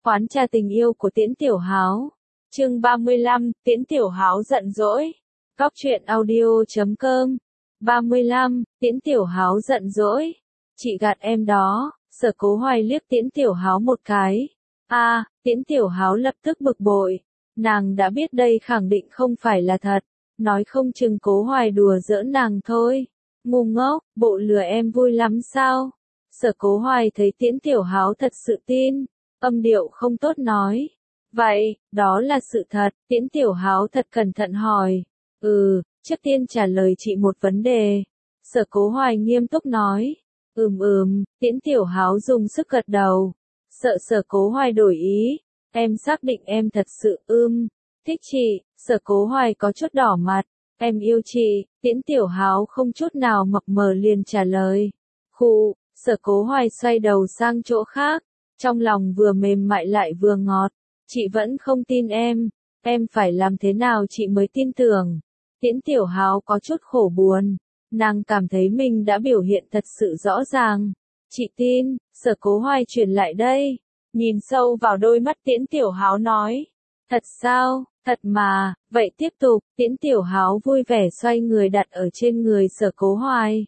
Quán trà tình yêu của Tiễn Tiểu Háo. Chương 35, Tiễn Tiểu Háo giận dỗi. Góc truyện audio.com. 35, Tiễn Tiểu Háo giận dỗi. Chị gạt em đó. Sở Cố Hoài liếc Tiễn Tiểu Háo một cái. Tiễn Tiểu Háo lập tức bực bội. Nàng đã biết đây khẳng định không phải là thật. Nói không chừng Cố Hoài đùa giỡn nàng thôi. Ngu ngốc, bộ lừa em vui lắm sao? Sở Cố Hoài thấy Tiễn Tiểu Háo thật sự tin. Âm điệu không tốt nói. Vậy, đó là sự thật. Tiễn Tiểu Háo thật cẩn thận hỏi. Trước tiên trả lời chị một vấn đề. Sở Cố Hoài nghiêm túc nói. Tiễn Tiểu Háo dùng sức gật đầu. Sợ Sở Cố Hoài đổi ý. Em xác định em thật sự thích chị. Sở Cố Hoài có chút đỏ mặt. Em yêu chị. Tiễn Tiểu Háo không chút nào mập mờ liền trả lời. Sở Cố Hoài xoay đầu sang chỗ khác. Trong lòng vừa mềm mại lại vừa ngọt. Chị vẫn không tin em phải làm thế nào chị mới tin tưởng. Tiễn Tiểu Háo có chút khổ buồn. Nàng cảm thấy mình đã biểu hiện thật sự rõ ràng. Chị tin. Sở Cố Hoài chuyển lại đây. Nhìn sâu vào đôi mắt Tiễn Tiểu Háo nói. Thật sao? Thật mà. Vậy tiếp tục. Tiễn Tiểu Háo vui vẻ xoay người đặt ở trên người Sở Cố Hoài.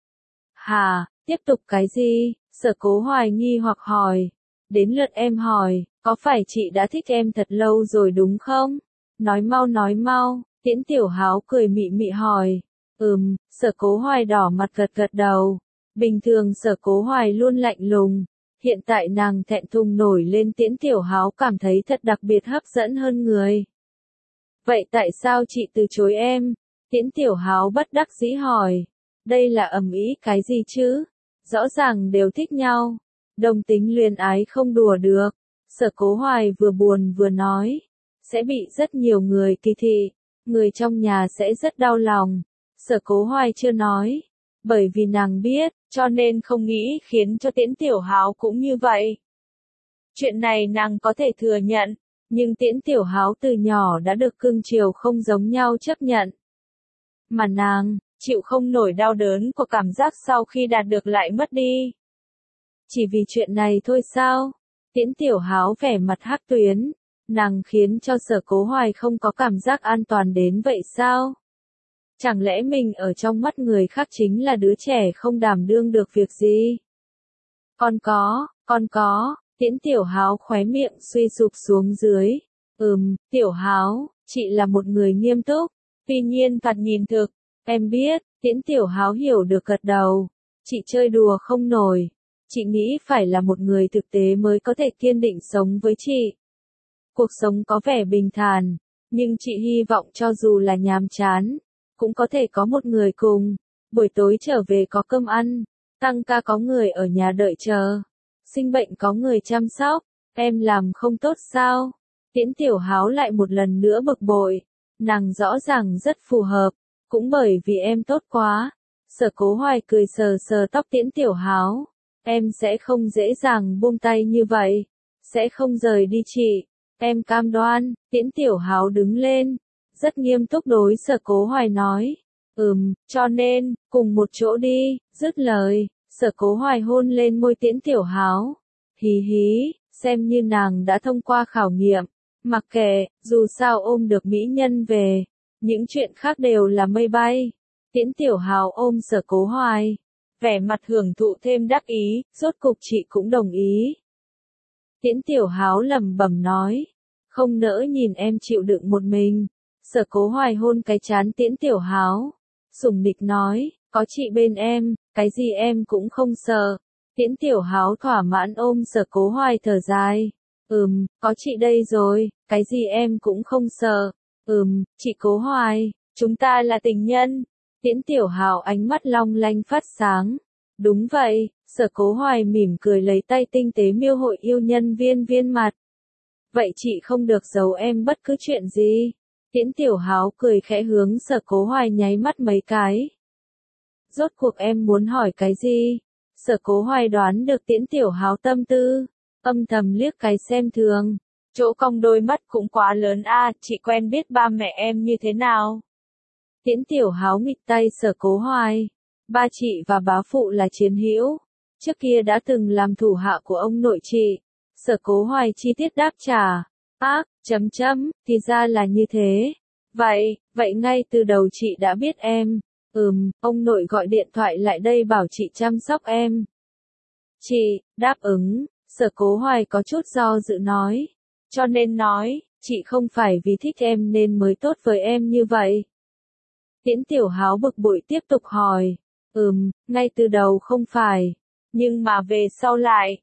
Hả? Tiếp tục cái gì? Sở Cố Hoài nghi hoặc hỏi. Đến lượt em hỏi, có phải chị đã thích em thật lâu rồi đúng không? Nói mau. Tiễn Tiểu Háo cười mị mị hỏi. Sở Cố Hoài đỏ mặt gật đầu. Bình thường Sở Cố Hoài luôn lạnh lùng. Hiện tại nàng thẹn thùng nổi lên Tiễn Tiểu Háo cảm thấy thật đặc biệt hấp dẫn hơn người. Vậy tại sao chị từ chối em? Tiễn Tiểu Háo bất đắc dĩ hỏi. Đây là ầm ĩ cái gì chứ? Rõ ràng đều thích nhau. Đồng tính luyến ái không đùa được. Sở Cố Hoài vừa buồn vừa nói. Sẽ bị rất nhiều người kỳ thị. Người trong nhà sẽ rất đau lòng. Sở Cố Hoài chưa nói. Bởi vì nàng biết, cho nên không nghĩ khiến cho Tiễn Tiểu Háo cũng như vậy. Chuyện này nàng có thể thừa nhận. Nhưng Tiễn Tiểu Háo từ nhỏ đã được cưng chiều không giống nhau chấp nhận. Mà nàng, chịu không nổi đau đớn của cảm giác sau khi đạt được lại mất đi. Chỉ vì chuyện này thôi sao? Tiễn Tiểu Háo vẻ mặt hắc tuyến. Nàng khiến cho Sở Cố Hoài không có cảm giác an toàn đến vậy sao? Chẳng lẽ mình ở trong mắt người khác chính là đứa trẻ không đảm đương được việc gì? Con có. Tiễn Tiểu Háo khóe miệng suy sụp xuống dưới. Tiểu Háo, chị là một người nghiêm túc. Tuy nhiên thoạt nhìn thực. Em biết. Tiễn Tiểu Háo hiểu được gật đầu. Chị chơi đùa không nổi. Chị nghĩ phải là một người thực tế mới có thể kiên định sống với chị. Cuộc sống có vẻ bình thản, nhưng chị hy vọng cho dù là nhàm chán, cũng có thể có một người cùng. Buổi tối trở về có cơm ăn, tăng ca có người ở nhà đợi chờ, sinh bệnh có người chăm sóc. Em làm không tốt sao? Tiễn Tiểu Háo lại một lần nữa bực bội. Nàng rõ ràng rất phù hợp, cũng bởi vì em tốt quá. Sở Cố Hoài cười sờ sờ tóc Tiễn Tiểu Háo. Em sẽ không dễ dàng buông tay như vậy. Sẽ không rời đi chị. Em cam đoan. Tiễn Tiểu Háo đứng lên. Rất nghiêm túc đối Sở Cố Hoài nói. Cho nên, cùng một chỗ đi. Dứt lời. Sở Cố Hoài hôn lên môi Tiễn Tiểu Háo. Hí, xem như nàng đã thông qua khảo nghiệm. Mặc kệ, dù sao ôm được mỹ nhân về. Những chuyện khác đều là mây bay. Tiễn Tiểu Háo ôm Sở Cố Hoài. Vẻ mặt hưởng thụ thêm đắc ý, rốt cục chị cũng đồng ý. Tiễn Tiểu Háo lẩm bẩm nói. Không nỡ nhìn em chịu đựng một mình. Sở Cố Hoài hôn cái trán Tiễn Tiểu Háo. Sủng nịch nói, có chị bên em, cái gì em cũng không sợ. Tiễn Tiểu Háo thỏa mãn ôm Sở Cố Hoài thở dài. Có chị đây rồi, cái gì em cũng không sợ. Chị Cố Hoài, chúng ta là tình nhân. Tiễn Tiểu Háo ánh mắt long lanh phát sáng. Đúng vậy. Sở Cố Hoài mỉm cười lấy tay tinh tế miêu hội yêu nhân viên mặt. Vậy chị không được giấu em bất cứ chuyện gì. Tiễn Tiểu Háo cười khẽ hướng Sở Cố Hoài nháy mắt mấy cái. Rốt cuộc em muốn hỏi cái gì? Sở Cố Hoài đoán được Tiễn Tiểu Háo tâm tư. Âm thầm liếc cái xem thường. Chỗ cong đôi mắt cũng quá lớn chị quen biết ba mẹ em như thế nào? Tiễn Tiểu Háo nghịch tay Sở Cố Hoài. Ba chị và bá phụ là chiến hữu. Trước kia đã từng làm thủ hạ của ông nội chị. Sở Cố Hoài chi tiết đáp trả. Thì ra là như thế. Vậy ngay từ đầu chị đã biết em. Ông nội gọi điện thoại lại đây bảo chị chăm sóc em. Chị, đáp ứng, Sở Cố Hoài có chút do dự nói. Cho nên nói, chị không phải vì thích em nên mới tốt với em như vậy. Tiễn Tiểu Háo bực bội tiếp tục hỏi. Ngay từ đầu không phải. Nhưng mà về sau lại.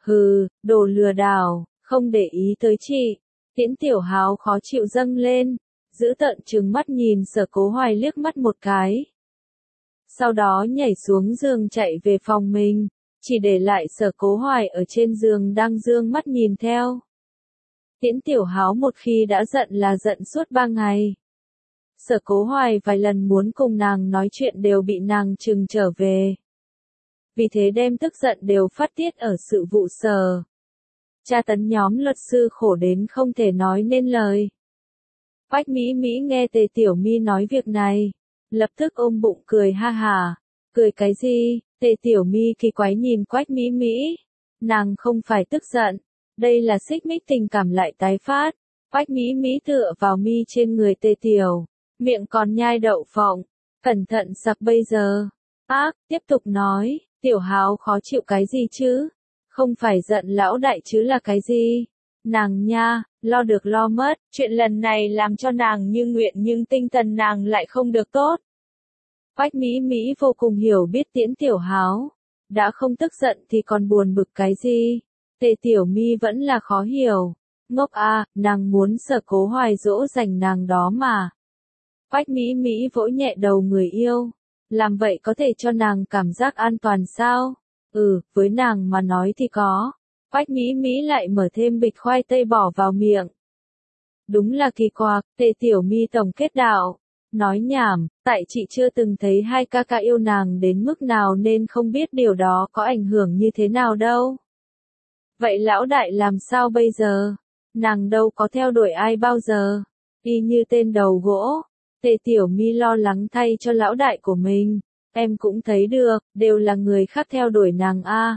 Đồ lừa đảo, không để ý tới chị. Tiễn Tiểu Háo khó chịu dâng lên. Giữ tợn trừng mắt nhìn Sở Cố Hoài liếc mắt một cái. Sau đó nhảy xuống giường chạy về phòng mình. Chỉ để lại Sở Cố Hoài ở trên giường đang dương mắt nhìn theo. Tiễn Tiểu Háo một khi đã giận là giận suốt 3 ngày. Sở Cố Hoài vài lần muốn cùng nàng nói chuyện đều bị nàng trừng trở về. Vì thế đem tức giận đều phát tiết ở sự vụ sở. Tra tấn nhóm luật sư khổ đến không thể nói nên lời. Quách Mỹ Mỹ nghe Tề Tiểu My nói việc này, lập tức ôm bụng cười ha hả. Cười cái gì? Tề Tiểu My kỳ quái nhìn Quách Mỹ Mỹ. Nàng không phải tức giận, đây là xích mích tình cảm lại tái phát. Quách Mỹ Mỹ tựa vào mi trên người Tề Tiểu, miệng còn nhai đậu phộng, cẩn thận sặc bây giờ. Tiếp tục nói, Tiểu Háo khó chịu cái gì chứ? Không phải giận lão đại chứ là cái gì? Nàng nha, lo được lo mất, chuyện lần này làm cho nàng như nguyện nhưng tinh thần nàng lại không được tốt. Quách Mỹ Mỹ vô cùng hiểu biết Tiễn Tiểu Háo. Đã không tức giận thì còn buồn bực cái gì? Tề Tiểu My vẫn là khó hiểu. Ngốc nàng muốn Sở Cố Hoài dỗ dành nàng đó mà. Quách Mỹ Mỹ vỗ nhẹ đầu người yêu. Làm vậy có thể cho nàng cảm giác an toàn sao? Với nàng mà nói thì có. Quách Mỹ Mỹ lại mở thêm bịch khoai tây bỏ vào miệng. Đúng là kỳ quặc, Tề Tiểu My tổng kết đạo. Nói nhảm, tại chị chưa từng thấy hai ca ca yêu nàng đến mức nào nên không biết điều đó có ảnh hưởng như thế nào đâu. Vậy lão đại làm sao bây giờ? Nàng đâu có theo đuổi ai bao giờ. Y như tên đầu gỗ. Tề Tiểu My lo lắng thay cho lão đại của mình. Em cũng thấy được, đều là người khác theo đuổi nàng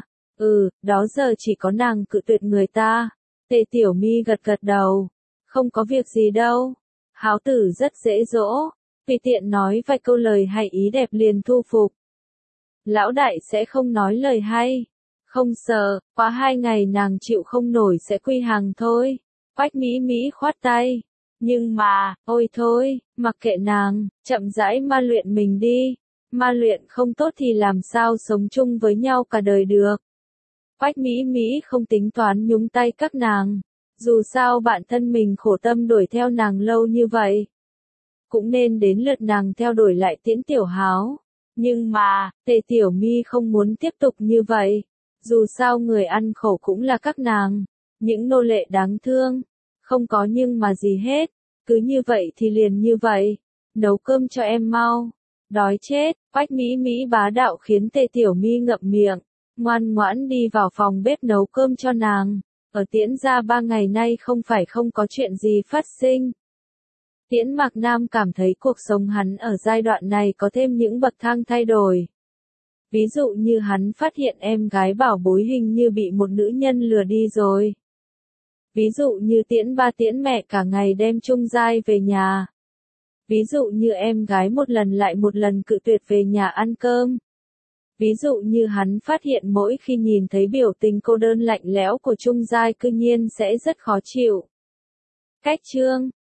đó giờ chỉ có nàng cự tuyệt người ta. Tề Tiểu My gật gật đầu. Không có việc gì đâu. Háo tử rất dễ dỗ. Tùy tiện nói vài câu lời hay ý đẹp liền thu phục. Lão đại sẽ không nói lời hay. Không sợ, quá 2 ngày nàng chịu không nổi sẽ quy hàng thôi. Quách Mỹ Mỹ khoát tay. Nhưng mà, ôi thôi, mặc kệ nàng, chậm rãi ma luyện mình đi. Ma luyện không tốt thì làm sao sống chung với nhau cả đời được. Quách Mỹ Mỹ không tính toán nhúng tay các nàng. Dù sao bản thân mình khổ tâm đuổi theo nàng lâu như vậy. Cũng nên đến lượt nàng theo đuổi lại Tiễn Tiểu Háo. Nhưng mà, Tề Tiểu My không muốn tiếp tục như vậy. Dù sao người ăn khổ cũng là các nàng. Những nô lệ đáng thương. Không có nhưng mà gì hết. Cứ như vậy thì liền như vậy. Nấu cơm cho em mau. Đói chết. Quách Mỹ Mỹ bá đạo khiến Tề Tiểu My ngậm miệng. Ngoan ngoãn đi vào phòng bếp nấu cơm cho nàng. Ở Tiễn gia 3 ngày nay không phải không có chuyện gì phát sinh. Tiễn Mạc Nam cảm thấy cuộc sống hắn ở giai đoạn này có thêm những bậc thang thay đổi. Ví dụ như hắn phát hiện em gái bảo bối hình như bị một nữ nhân lừa đi rồi. Ví dụ như Tiễn ba Tiễn mẹ cả ngày đem Trung Giai về nhà. Ví dụ như em gái một lần lại một lần cự tuyệt về nhà ăn cơm. Ví dụ như hắn phát hiện mỗi khi nhìn thấy biểu tình cô đơn lạnh lẽo của Trung Giai cư nhiên sẽ rất khó chịu. Cách chương